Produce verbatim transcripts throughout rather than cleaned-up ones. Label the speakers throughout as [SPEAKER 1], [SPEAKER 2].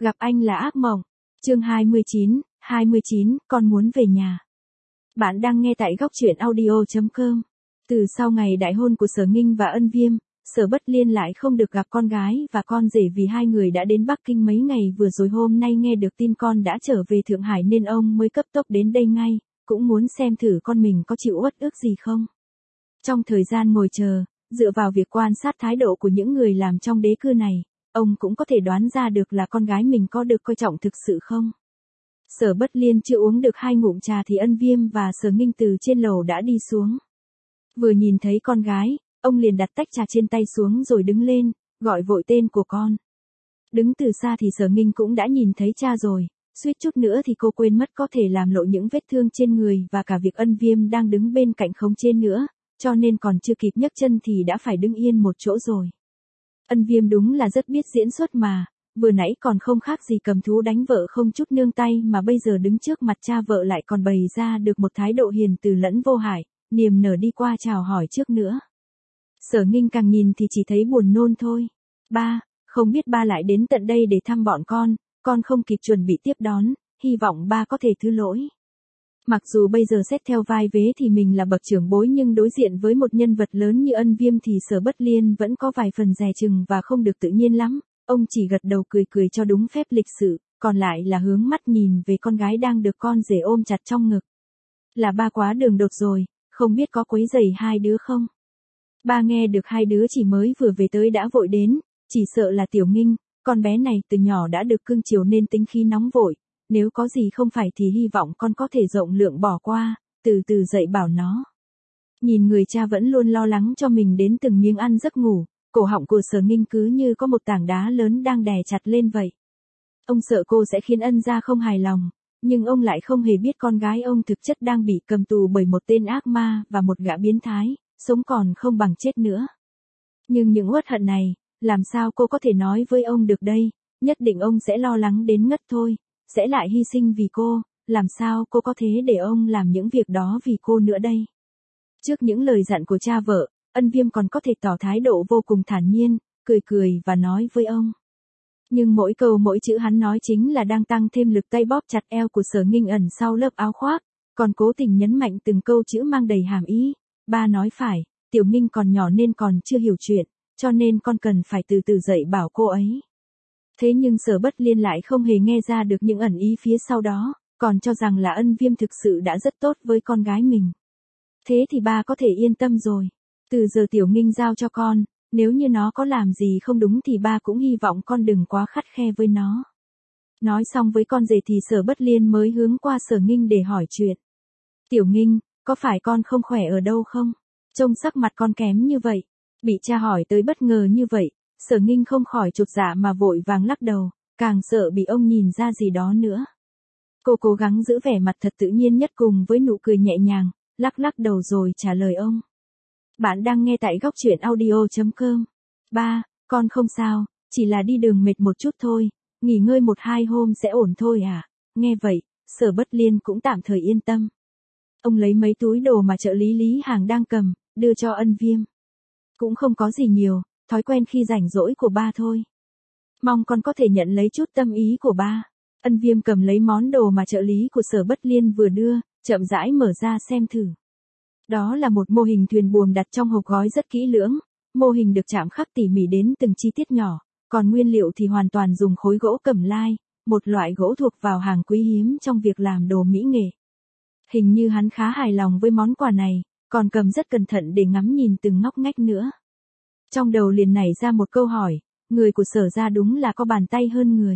[SPEAKER 1] Gặp anh là ác mộng. Chương hai mươi chín, hai mươi chín, con muốn về nhà. Bạn đang nghe tại góc truyện audio chấm com. Từ sau ngày đại hôn của Sở Nghinh và Ân Viêm, Sở Bất Liên lại không được gặp con gái và con rể vì hai người đã đến Bắc Kinh mấy ngày vừa rồi. Hôm nay nghe được tin con đã trở về Thượng Hải nên ông mới cấp tốc đến đây ngay, cũng muốn xem thử con mình có chịu uất ức gì không. Trong thời gian ngồi chờ, dựa vào việc quan sát thái độ của những người làm trong đế cư này, ông cũng có thể đoán ra được là con gái mình có được coi trọng thực sự không. Sở Bất Liên chưa uống được hai ngụm trà thì Ân Viêm và Sở Nghinh từ trên lầu đã đi xuống. Vừa nhìn thấy con gái, ông liền đặt tách trà trên tay xuống rồi đứng lên, gọi vội tên của con. Đứng từ xa thì Sở Nghinh cũng đã nhìn thấy cha rồi, suýt chút nữa thì cô quên mất có thể làm lộ những vết thương trên người và cả việc Ân Viêm đang đứng bên cạnh khống chế nữa, cho nên còn chưa kịp nhấc chân thì đã phải đứng yên một chỗ rồi. Ân Viêm đúng là rất biết diễn xuất mà, vừa nãy còn không khác gì cầm thú đánh vợ không chút nương tay mà bây giờ đứng trước mặt cha vợ lại còn bày ra được một thái độ hiền từ lẫn vô hại, niềm nở đi qua chào hỏi trước nữa. Sở Nghinh càng nhìn thì chỉ thấy buồn nôn thôi. Ba, không biết ba lại đến tận đây để thăm bọn con, con không kịp chuẩn bị tiếp đón, hy vọng ba có thể thứ lỗi. Mặc dù bây giờ xét theo vai vế thì mình là bậc trưởng bối nhưng đối diện với một nhân vật lớn như Ân Viêm thì Sở Bất Liên vẫn có vài phần dè chừng và không được tự nhiên lắm, ông chỉ gật đầu cười cười cho đúng phép lịch sự, còn lại là hướng mắt nhìn về con gái đang được con rể ôm chặt trong ngực. Là ba quá đường đột rồi, không biết có quấy rầy hai đứa không? Ba nghe được hai đứa chỉ mới vừa về tới đã vội đến, chỉ sợ là Tiểu Nghinh, con bé này từ nhỏ đã được cưng chiều nên tính khí nóng vội. Nếu có gì không phải thì hy vọng con có thể rộng lượng bỏ qua, từ từ dạy bảo nó. Nhìn người cha vẫn luôn lo lắng cho mình đến từng miếng ăn giấc ngủ, cổ họng của Sở Nghinh cứ như có một tảng đá lớn đang đè chặt lên vậy. Ông sợ cô sẽ khiến Ân gia không hài lòng, nhưng ông lại không hề biết con gái ông thực chất đang bị cầm tù bởi một tên ác ma và một gã biến thái, sống còn không bằng chết nữa. Nhưng những uất hận này, làm sao cô có thể nói với ông được đây, nhất định ông sẽ lo lắng đến ngất thôi. Sẽ lại hy sinh vì cô, làm sao cô có thế để ông làm những việc đó vì cô nữa đây. Trước những lời dặn của cha vợ, Ân Viêm còn có thể tỏ thái độ vô cùng thản nhiên, cười cười và nói với ông. Nhưng mỗi câu mỗi chữ hắn nói chính là đang tăng thêm lực tay bóp chặt eo của Sở Nghinh ẩn sau lớp áo khoác, còn cố tình nhấn mạnh từng câu chữ mang đầy hàm ý. Ba nói phải, Tiểu Nghinh còn nhỏ nên còn chưa hiểu chuyện, cho nên con cần phải từ từ dạy bảo cô ấy. Thế nhưng Sở Bất Liên lại không hề nghe ra được những ẩn ý phía sau đó, còn cho rằng là Ân Viêm thực sự đã rất tốt với con gái mình. Thế thì ba có thể yên tâm rồi. Từ giờ Tiểu Nghinh giao cho con, nếu như nó có làm gì không đúng thì ba cũng hy vọng con đừng quá khắt khe với nó. Nói xong với con rể thì Sở Bất Liên mới hướng qua Sở Nghinh để hỏi chuyện. Tiểu Nghinh, có phải con không khỏe ở đâu không? Trông sắc mặt con kém như vậy. Bị cha hỏi tới bất ngờ như vậy. Sở Nghinh không khỏi chột dạ mà vội vàng lắc đầu, càng sợ bị ông nhìn ra gì đó nữa. Cô cố gắng giữ vẻ mặt thật tự nhiên nhất cùng với nụ cười nhẹ nhàng, lắc lắc đầu rồi trả lời ông. Bạn đang nghe tại góc truyện audio chấm com. Ba, con không sao, chỉ là đi đường mệt một chút thôi, nghỉ ngơi một hai hôm sẽ ổn thôi à. Nghe vậy, Sở Bất Liên cũng tạm thời yên tâm. Ông lấy mấy túi đồ mà trợ lý Lý Hàng đang cầm, đưa cho Ân Viêm. Cũng không có gì nhiều. Thói quen khi rảnh rỗi của ba thôi. Mong con có thể nhận lấy chút tâm ý của ba. Ân Viêm cầm lấy món đồ mà trợ lý của Sở Bất Liên vừa đưa, chậm rãi mở ra xem thử. Đó là một mô hình thuyền buồm đặt trong hộp gói rất kỹ lưỡng. Mô hình được chạm khắc tỉ mỉ đến từng chi tiết nhỏ, còn nguyên liệu thì hoàn toàn dùng khối gỗ cẩm lai, một loại gỗ thuộc vào hàng quý hiếm trong việc làm đồ mỹ nghệ. Hình như hắn khá hài lòng với món quà này, còn cầm rất cẩn thận để ngắm nhìn từng ngóc ngách nữa. Trong đầu liền nảy ra một câu hỏi, người của Sở gia đúng là có bàn tay hơn người.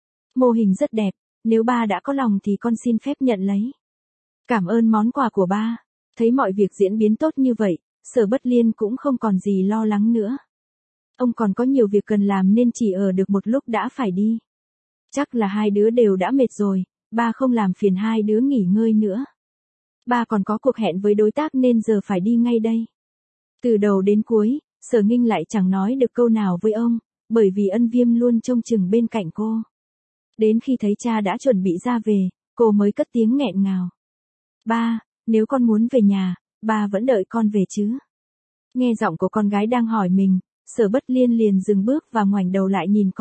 [SPEAKER 1] Mô hình rất đẹp, nếu ba đã có lòng thì con xin phép nhận lấy. Cảm ơn món quà của ba. Thấy mọi việc diễn biến tốt như vậy, Sở Bất Liên cũng không còn gì lo lắng nữa. Ông còn có nhiều việc cần làm nên chỉ ở được một lúc đã phải đi. Chắc là hai đứa đều đã mệt rồi, ba không làm phiền hai đứa nghỉ ngơi nữa. Ba còn có cuộc hẹn với đối tác nên giờ phải đi ngay đây. Từ đầu đến cuối, Sở Nghinh lại chẳng nói được câu nào với ông, bởi vì Ân Viêm luôn trông chừng bên cạnh cô. Đến khi thấy cha đã chuẩn bị ra về, cô mới cất tiếng nghẹn ngào. Ba, nếu con muốn về nhà, ba vẫn đợi con về chứ? Nghe giọng của con gái đang hỏi mình, Sở Bất Liên liền dừng bước và ngoảnh đầu lại nhìn con,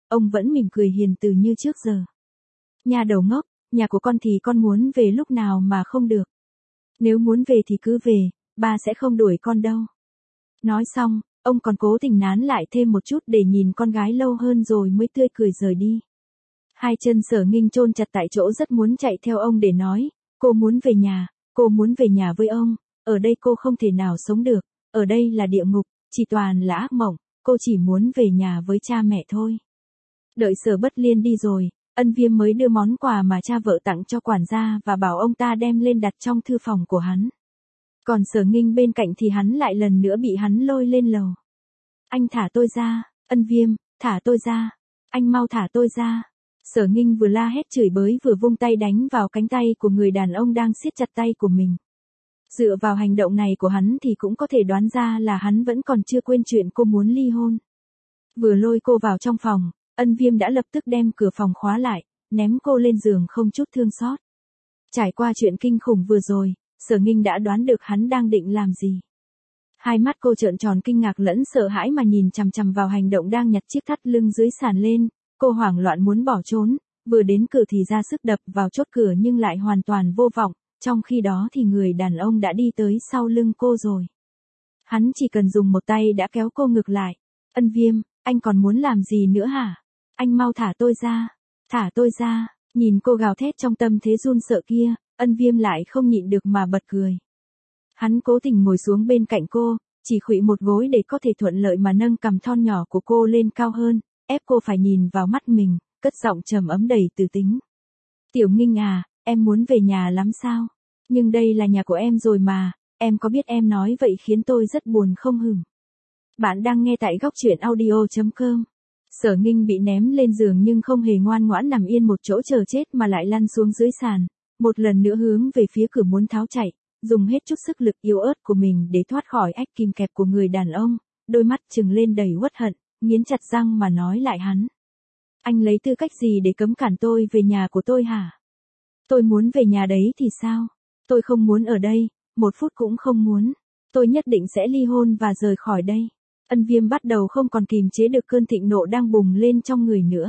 [SPEAKER 1] ông vẫn mỉm cười hiền từ như trước giờ. Nhà đầu ngốc, nhà của con thì con muốn về lúc nào mà không được. Nếu muốn về thì cứ về, ba sẽ không đuổi con đâu. Nói xong, ông còn cố tình nán lại thêm một chút để nhìn con gái lâu hơn rồi mới tươi cười rời đi. Hai chân Sở Nghinh chôn chặt tại chỗ rất muốn chạy theo ông để nói, cô muốn về nhà, cô muốn về nhà với ông, ở đây cô không thể nào sống được, ở đây là địa ngục, chỉ toàn là ác mộng, cô chỉ muốn về nhà với cha mẹ thôi. Đợi Sở Bất Liên đi rồi, Ân Viêm mới đưa món quà mà cha vợ tặng cho quản gia và bảo ông ta đem lên đặt trong thư phòng của hắn. Còn Sở Nghinh bên cạnh thì hắn lại lần nữa bị hắn lôi lên lầu. Anh thả tôi ra, Ân Viêm, thả tôi ra, anh mau thả tôi ra. Sở Nghinh vừa la hét chửi bới vừa vung tay đánh vào cánh tay của người đàn ông đang siết chặt tay của mình. Dựa vào hành động này của hắn thì cũng có thể đoán ra là hắn vẫn còn chưa quên chuyện cô muốn ly hôn. Vừa lôi cô vào trong phòng, Ân Viêm đã lập tức đem cửa phòng khóa lại, ném cô lên giường không chút thương xót. Trải qua chuyện kinh khủng vừa rồi, Sở Nghinh đã đoán được hắn đang định làm gì. Hai mắt cô trợn tròn kinh ngạc lẫn sợ hãi mà nhìn chằm chằm vào hành động đang nhặt chiếc thắt lưng dưới sàn lên, cô hoảng loạn muốn bỏ trốn, vừa đến cửa thì ra sức đập vào chốt cửa nhưng lại hoàn toàn vô vọng, trong khi đó thì người đàn ông đã đi tới sau lưng cô rồi. Hắn chỉ cần dùng một tay đã kéo cô ngược lại. Ân Viêm, anh còn muốn làm gì nữa hả? Anh mau thả tôi ra, thả tôi ra, nhìn cô gào thét trong tâm thế run sợ kia, Ân Viêm lại không nhịn được mà bật cười. Hắn cố tình ngồi xuống bên cạnh cô, chỉ khuỵu một gối để có thể thuận lợi mà nâng cằm thon nhỏ của cô lên cao hơn, ép cô phải nhìn vào mắt mình, cất giọng trầm ấm đầy từ tính. Tiểu Nghinh à, em muốn về nhà lắm sao? Nhưng đây là nhà của em rồi mà, em có biết em nói vậy khiến tôi rất buồn không hửng. Bạn đang nghe tại góc truyện audio chấm com. Sở Nghinh bị ném lên giường nhưng không hề ngoan ngoãn nằm yên một chỗ chờ chết mà lại lăn xuống dưới sàn, một lần nữa hướng về phía cửa muốn tháo chạy, dùng hết chút sức lực yếu ớt của mình để thoát khỏi ách kìm kẹp của người đàn ông, đôi mắt trừng lên đầy uất hận, nghiến chặt răng mà nói lại hắn. Anh lấy tư cách gì để cấm cản tôi về nhà của tôi hả? Tôi muốn về nhà đấy thì sao? Tôi không muốn ở đây, một phút cũng không muốn. Tôi nhất định sẽ ly hôn và rời khỏi đây. Ân Viêm bắt đầu không còn kìm chế được cơn thịnh nộ đang bùng lên trong người nữa.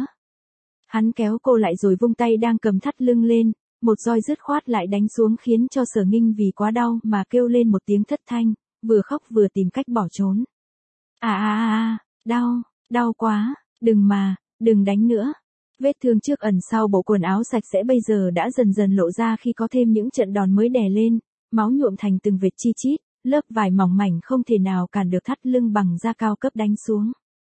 [SPEAKER 1] Hắn kéo cô lại rồi vung tay đang cầm thắt lưng lên, một roi dứt khoát lại đánh xuống khiến cho Sở Nghinh vì quá đau mà kêu lên một tiếng thất thanh, vừa khóc vừa tìm cách bỏ trốn. À à à à, đau, đau quá, đừng mà, đừng đánh nữa. Vết thương trước ẩn sau bộ quần áo sạch sẽ bây giờ đã dần dần lộ ra khi có thêm những trận đòn mới đè lên, máu nhuộm thành từng vệt chi chít, lớp vải mỏng mảnh không thể nào cản được thắt lưng bằng da cao cấp đánh xuống.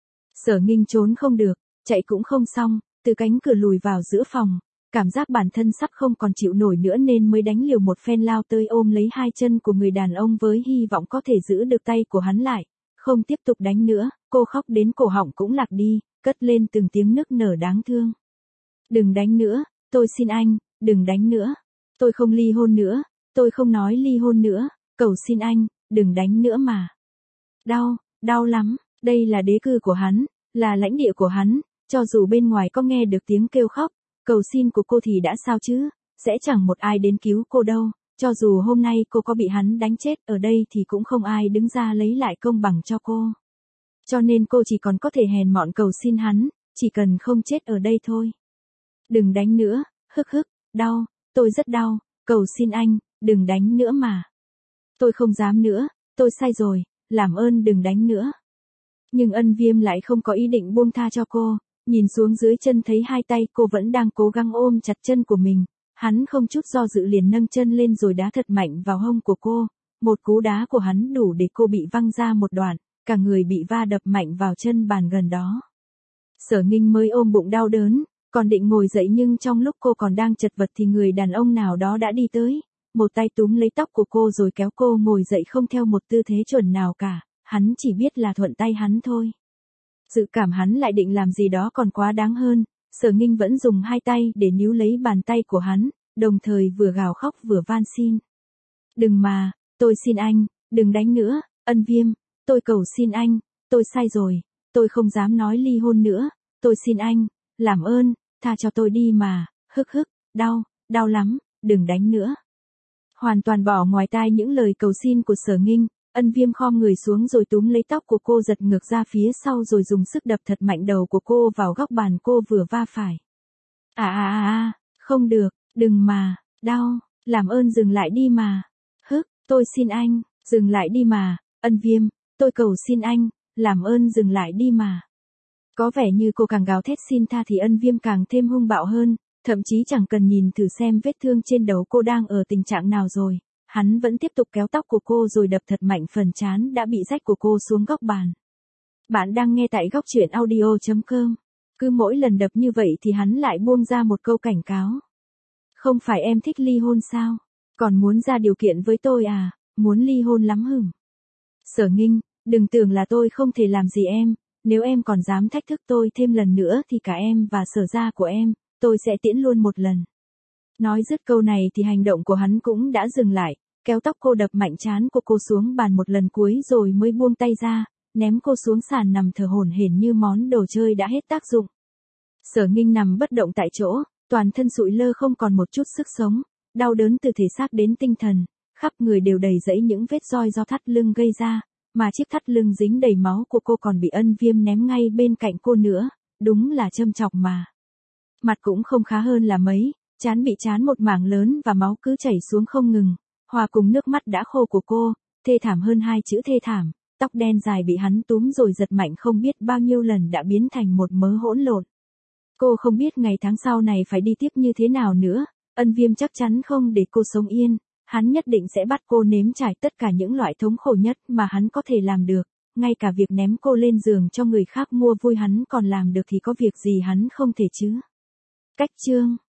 [SPEAKER 1] Sở Nghinh trốn không được, chạy cũng không xong, từ cánh cửa lùi vào giữa phòng, cảm giác bản thân sắp không còn chịu nổi nữa nên mới đánh liều một phen lao tới ôm lấy hai chân của người đàn ông với hy vọng có thể giữ được tay của hắn lại, không tiếp tục đánh nữa, cô khóc đến cổ họng cũng lạc đi, cất lên từng tiếng nức nở đáng thương. Đừng đánh nữa, tôi xin anh, đừng đánh nữa. Tôi không ly hôn nữa, tôi không nói ly hôn nữa, cầu xin anh, đừng đánh nữa mà. Đau, đau lắm, đây là đế cư của hắn, là lãnh địa của hắn, cho dù bên ngoài có nghe được tiếng kêu khóc, cầu xin của cô thì đã sao chứ, sẽ chẳng một ai đến cứu cô đâu, cho dù hôm nay cô có bị hắn đánh chết ở đây thì cũng không ai đứng ra lấy lại công bằng cho cô. Cho nên cô chỉ còn có thể hèn mọn cầu xin hắn, chỉ cần không chết ở đây thôi. Đừng đánh nữa, hức hức, đau, tôi rất đau, cầu xin anh, đừng đánh nữa mà. Tôi không dám nữa, tôi sai rồi, làm ơn đừng đánh nữa. Nhưng Ân Viêm lại không có ý định buông tha cho cô, nhìn xuống dưới chân thấy hai tay cô vẫn đang cố gắng ôm chặt chân của mình, hắn không chút do dự liền nâng chân lên rồi đá thật mạnh vào hông của cô, một cú đá của hắn đủ để cô bị văng ra một đoạn, cả người bị va đập mạnh vào chân bàn gần đó. Sở Nghinh mới ôm bụng đau đớn, còn định ngồi dậy nhưng trong lúc cô còn đang chật vật thì người đàn ông nào đó đã đi tới, một tay túm lấy tóc của cô rồi kéo cô ngồi dậy không theo một tư thế chuẩn nào cả, hắn chỉ biết là thuận tay hắn thôi. Dự cảm hắn lại định làm gì đó còn quá đáng hơn, Sở Nghinh vẫn dùng hai tay để níu lấy bàn tay của hắn, đồng thời vừa gào khóc vừa van xin. Đừng mà, tôi xin anh, đừng đánh nữa, Ân Viêm, tôi cầu xin anh, tôi sai rồi, tôi không dám nói ly hôn nữa, tôi xin anh, làm ơn, tha cho tôi đi mà, hức hức, đau, đau lắm, đừng đánh nữa. Hoàn toàn bỏ ngoài tai những lời cầu xin của Sở Nghinh, Ân Viêm khom người xuống rồi túm lấy tóc của cô giật ngược ra phía sau rồi dùng sức đập thật mạnh đầu của cô vào góc bàn cô vừa va phải. À à à à, không được, đừng mà, đau, làm ơn dừng lại đi mà. Hức, tôi xin anh, dừng lại đi mà, Ân Viêm, tôi cầu xin anh, làm ơn dừng lại đi mà. Có vẻ như cô càng gào thét xin tha thì Ân Viêm càng thêm hung bạo hơn, thậm chí chẳng cần nhìn thử xem vết thương trên đầu cô đang ở tình trạng nào rồi. Hắn vẫn tiếp tục kéo tóc của cô rồi đập thật mạnh phần trán đã bị rách của cô xuống góc bàn. Bạn đang nghe tại góc truyện audio chấm com. Cứ mỗi lần đập như vậy thì hắn lại buông ra một câu cảnh cáo. Không phải em thích ly hôn sao? Còn muốn ra điều kiện với tôi à? Muốn ly hôn lắm hửng. Sở Nghinh, đừng tưởng là tôi không thể làm gì em. Nếu em còn dám thách thức tôi thêm lần nữa thì cả em và Sở gia của em, tôi sẽ tiễn luôn một lần. Nói dứt câu này thì hành động của hắn cũng đã dừng lại, kéo tóc cô đập mạnh trán của cô xuống bàn một lần cuối rồi mới buông tay ra, ném cô xuống sàn nằm thở hổn hển như món đồ chơi đã hết tác dụng. Sở Nghinh nằm bất động tại chỗ, toàn thân sụi lơ không còn một chút sức sống, đau đớn từ thể xác đến tinh thần, khắp người đều đầy rẫy những vết roi do thắt lưng gây ra, mà chiếc thắt lưng dính đầy máu của cô còn bị Ân Viêm ném ngay bên cạnh cô nữa, đúng là châm chọc mà. Mặt cũng không khá hơn là mấy, trán bị trán một mảng lớn và máu cứ chảy xuống không ngừng, hòa cùng nước mắt đã khô của cô, thê thảm hơn hai chữ thê thảm, tóc đen dài bị hắn túm rồi giật mạnh không biết bao nhiêu lần đã biến thành một mớ hỗn lộn. Cô không biết ngày tháng sau này phải đi tiếp như thế nào nữa, Ân Viêm chắc chắn không để cô sống yên, hắn nhất định sẽ bắt cô nếm trải tất cả những loại thống khổ nhất mà hắn có thể làm được, ngay cả việc ném cô lên giường cho người khác mua vui hắn còn làm được thì có việc gì hắn không thể chứ. Cách chương